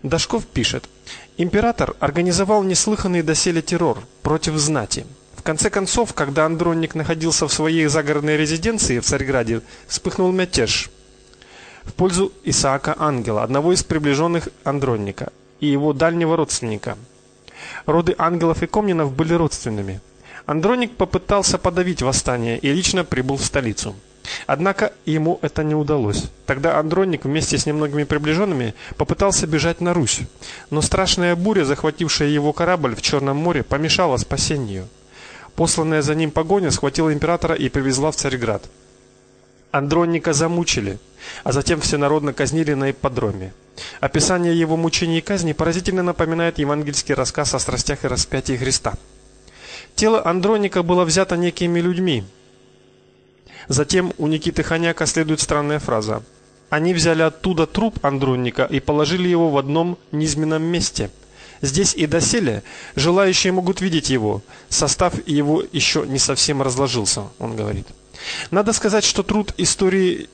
Дашков пишет: император организовал неслыханный доселе террор против знати. В конце концов, когда Андронник находился в своей загородной резиденции в Царьграде, вспыхнул мятеж в пользу Исаака Ангела, одного из приближенных Андронника и его дальнего родственника. Роды Ангелов и Комнинов были родственными. Андронник попытался подавить восстание и лично прибыл в столицу. Однако ему это не удалось. Тогда Андронник вместе с немногими приближенными попытался бежать на Русь, но страшная буря, захватившая его корабль в Черном море, помешала спасению. Посланная за ним погоня схватила императора и привезла в Царьград. Андронника замучили, а затем всенародно казнили на ипподроме. Описание его мучений и казни поразительно напоминает евангельский рассказ о страстях и распятии Христа. Тело Андроника было взято некими людьми. Затем у Никиты Ханяка следует странная фраза: они взяли оттуда труп Андроника и положили его в одном низменном месте. Здесь и доселе желающие могут видеть его. Состав его еще не совсем разложился, он говорит. Надо сказать, что труд истории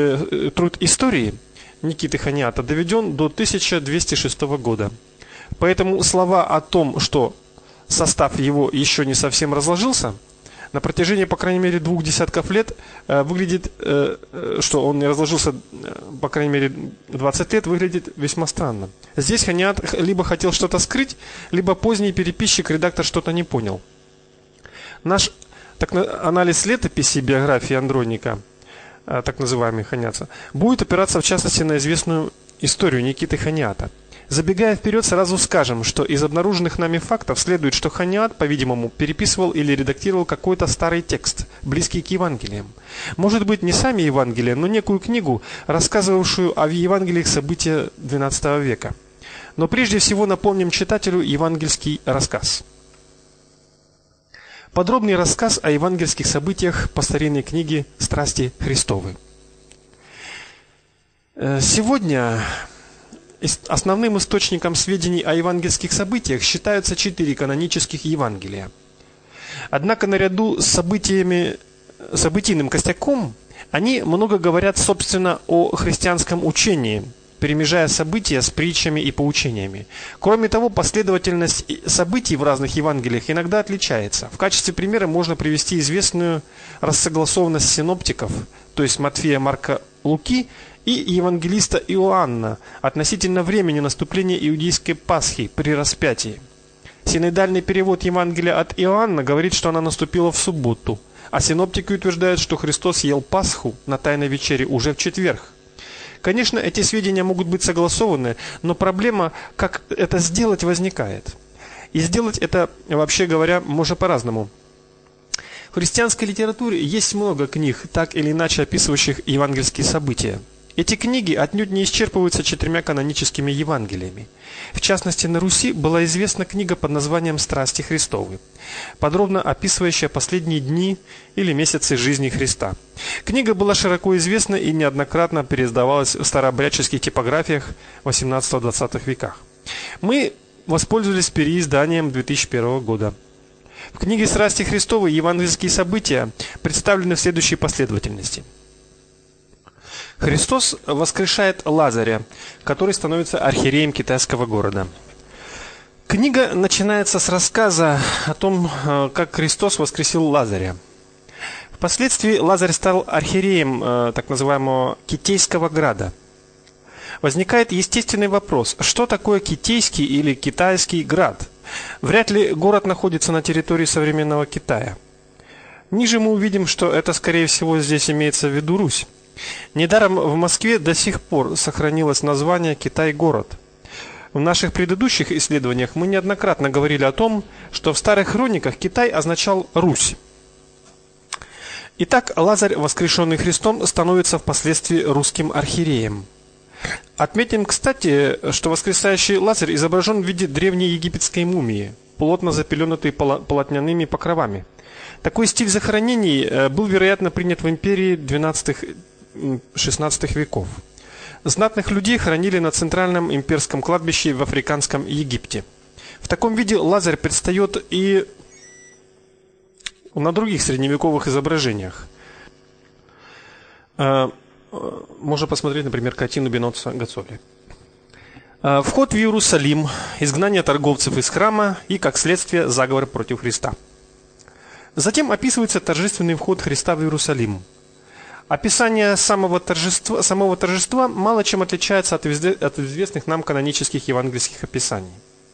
Никиты Ханята доведен до 1206 года. Поэтому слова о том, что состав его еще не совсем разложился, на протяжении, по крайней мере, 2 десятков лет выглядит, что он не разложился, по крайней мере, 20 лет, выглядит весьма странно. Здесь Ханят либо хотел что-то скрыть, либо поздний переписчик, редактор, что-то не понял. Наш анализ летописи биографии Андроника, так называемый Ханяца, будет опираться в частности на известную историю Никиты Ханиата. Забегая вперед, сразу скажем, что из обнаруженных нами фактов следует, что Ханиат, по-видимому, переписывал или редактировал какой-то старый текст, близкий к Евангелиям. Может быть, не сами Евангелия, но некую книгу, рассказывавшую о евангелиях события XII века. Но прежде всего напомним читателю евангельский рассказ. Подробный рассказ о евангельских событиях по старинной книге «Страсти Христовы». Сегодня основным источником сведений о евангельских событиях считаются 4 канонических Евангелия. Однако наряду с событийным костяком они много говорят, собственно, о христианском учении, перемежая события с притчами и поучениями. Кроме того, последовательность событий в разных Евангелиях иногда отличается. В качестве примера можно привести известную рассогласованность синоптиков, то есть Матфея, Марка, Луки, и евангелиста Иоанна относительно времени наступления иудейской Пасхи при распятии. Синодальный перевод Евангелия от Иоанна говорит, что она наступила в субботу, а синоптики утверждают, что Христос ел Пасху на Тайной вечере уже в четверг. Конечно, эти сведения могут быть согласованы, но проблема, как это сделать, возникает. И сделать это, вообще говоря, можно по-разному. В христианской литературе есть много книг, так или иначе описывающих евангельские события. Эти книги отнюдь не исчерпываются 4 каноническими Евангелиями. В частности, на Руси была известна книга под названием «Страсти Христовы», подробно описывающая последние дни или месяцы жизни Христа. Книга была широко известна и неоднократно переиздавалась в старообрядческих типографиях в XVIII-XX веках. Мы воспользовались переизданием 2001 года. В книге «Страсти Христовы» евангельские события представлены в следующей последовательности. Христос воскрешает Лазаря, который становится архиереем китайского города. Книга начинается с рассказа о том, как Христос воскресил Лазаря. Впоследствии Лазарь стал архиереем так называемого Китейского града. Возникает естественный вопрос: что такое Китейский или Китайский град? Вряд ли город находится на территории современного Китая. Ниже мы увидим, что это, скорее всего, здесь имеется в виду Русь. Недаром в Москве до сих пор сохранилось название Китай-город. В наших предыдущих исследованиях мы неоднократно говорили о том, что в старых хрониках Китай означал Русь. Итак, Лазарь, воскрешенный Христом, становится впоследствии русским архиереем. Отметим, кстати, что воскресающий Лазарь изображен в виде древней египетской мумии, плотно запеленатой полотняными покровами. Такой стиль захоронений был, вероятно, принят в империи XII-XVI веков. Знатных людей хоронили на центральном имперском кладбище в африканском Египте. В таком виде Лазарь предстает и на других средневековых изображениях. Можно посмотреть, например, картину Беноца Гацоли. Вход в Иерусалим, изгнание торговцев из храма и, как следствие, заговор против Христа. Затем описывается торжественный вход Христа в Иерусалим. Описание самого торжества мало чем отличается от известных нам канонических евангельских описаний.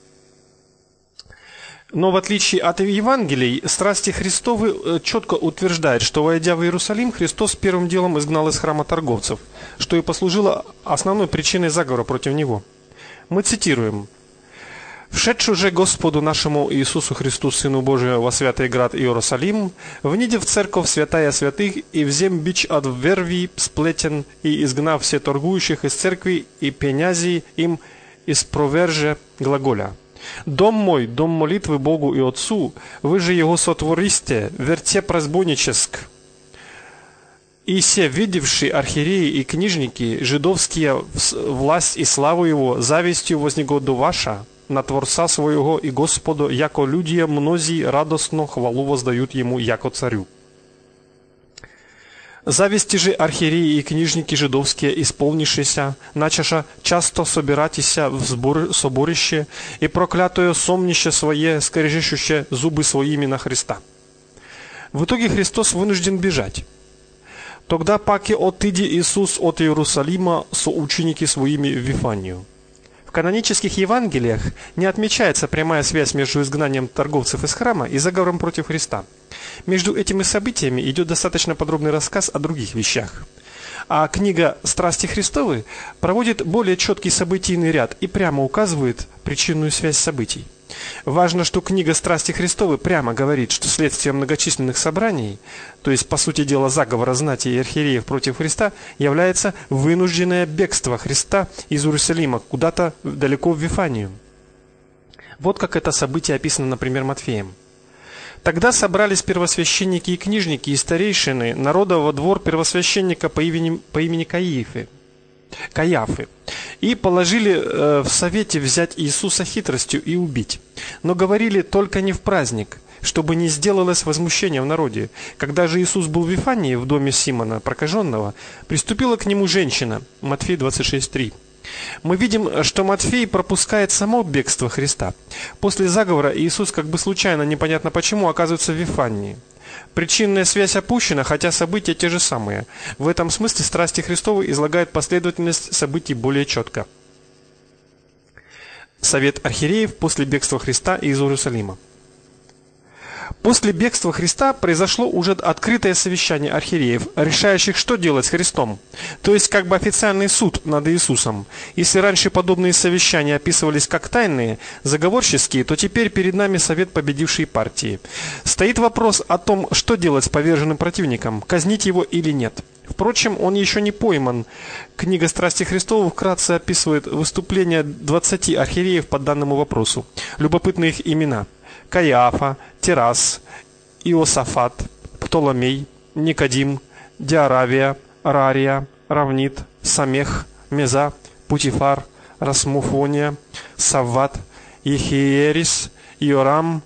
Но в отличие от Евангелий, страсти Христовы четко утверждают, что, войдя в Иерусалим, Христос первым делом изгнал из храма торговцев, что и послужило основной причиной заговора против Него. Мы цитируем: «Вшедши же Господу нашему Иисусу Христу, Сыну Божию, во святый град Иерусалим, вниде в церковь святая святых, и взем бич от верви сплетен, и изгнав все торгующих из церкви и пенязи им испроверже глаголя. Дом мой, дом молитвы Богу и Отцу, вы же его сотвористе, верте разбойническ. И се, видевши архиереи и книжники, жидовские власть и славу его, завистью вознегодуваша на Творца своего и Господа, яко люди мнози радостно хвалу воздают ему, яко царю. Зависти же архиереи и книжники жидовские, исполнившися, начаша часто собиратися в соборище и проклятое сомнище свое, скрежещуще зубы своими на Христа. В итоге Христос вынужден бежать. Тогда паки отыди Иисус от Иерусалима со ученики своими в Вифанию. В канонических Евангелиях не отмечается прямая связь между изгнанием торговцев из храма и заговором против Христа. Между этими событиями идет достаточно подробный рассказ о других вещах. А книга «Страсти Христовы» проводит более четкий событийный ряд и прямо указывает причинную связь событий. Важно, что книга «Страсти Христовы» прямо говорит, что следствием многочисленных собраний, то есть, по сути дела, заговора знати и архиереев против Христа, является вынужденное бегство Христа из Иерусалима куда-то далеко в Вифанию. Вот как это событие описано, например, Матфеем. «Тогда собрались первосвященники и книжники и старейшины народа во двор первосвященника по имени Каиафы, и положили в совете взять Иисуса хитростью и убить. Но говорили только не в праздник, чтобы не сделалось возмущение в народе. Когда же Иисус был в Вифании, в доме Симона прокаженного, приступила к нему женщина». Матфея 26:3. Мы видим, что Матфей пропускает само бегство Христа. После заговора Иисус как бы случайно, непонятно почему, оказывается в Вифании. Причинная связь опущена, хотя события те же самые. В этом смысле страсти Христовы излагают последовательность событий более четко. Совет архиереев после бегства Христа из Иерусалима. После бегства Христа произошло уже открытое совещание архиереев, решающих, что делать с Христом. То есть как бы официальный суд над Иисусом. Если раньше подобные совещания описывались как тайные, заговорческие, то теперь перед нами совет победившей партии. Стоит вопрос о том, что делать с поверженным противником, казнить его или нет. Впрочем, он еще не пойман. Книга «Страсти Христовы» вкратце описывает выступления 20 архиереев по данному вопросу. Любопытны их имена: Каиафа, Терас, Иосафат, Птоломей, Никодим, Диаравия, Рария, Равнит, Самех, Меза, Путифар, Расмуфония, Савват, Ехиерис, Иорам,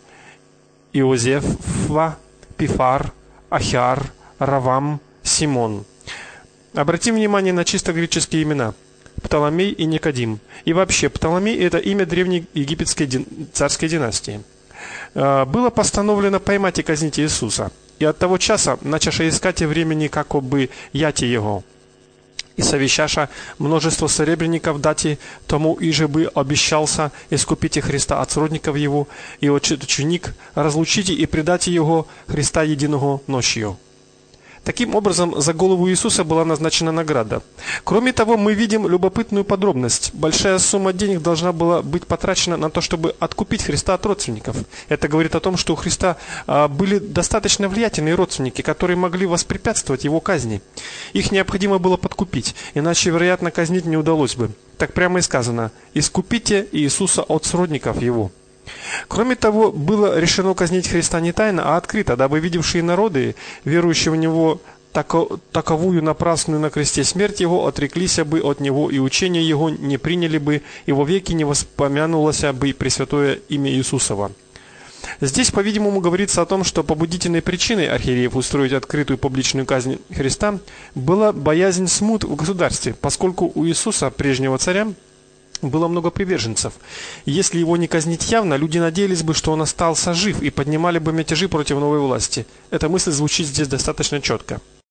Иозефва, Пифар, Ахиар, Равам, Симон. Обратим внимание на чисто греческие имена: Птоломей и Никодим. И вообще, Птоломей – это имя древней египетской царской династии. Было постановлено поймать и казнить Иисуса. И от того часа, начавши искать времени, как бы яти его. И совещаша множество серебряников дати, тому иже бы обещался искупите Христа от сродников его, и ученик разлучите и предайте его Христа единого ночью. Таким образом, за голову Иисуса была назначена награда. Кроме того, мы видим любопытную подробность. Большая сумма денег должна была быть потрачена на то, чтобы откупить Христа от родственников. Это говорит о том, что у Христа были достаточно влиятельные родственники, которые могли воспрепятствовать его казни. Их необходимо было подкупить, иначе, вероятно, казнить не удалось бы. Так прямо и сказано: «Искупите Иисуса от сродников его». Кроме того, было решено казнить Христа не тайно, а открыто, дабы видевшие народы, верующие в Него таковую напрасную на кресте смерть Его, отреклись бы от Него, и учение Его не приняли бы, и вовеки не воспомянулось бы пресвятое имя Иисусова. Здесь, по-видимому, говорится о том, что побудительной причиной архиереев устроить открытую публичную казнь Христа была боязнь смут в государстве, поскольку у Иисуса, прежнего царя, было много приверженцев. Если его не казнить явно, люди надеялись бы, что он остался жив и поднимали бы мятежи против новой власти. Эта мысль звучит здесь достаточно четко.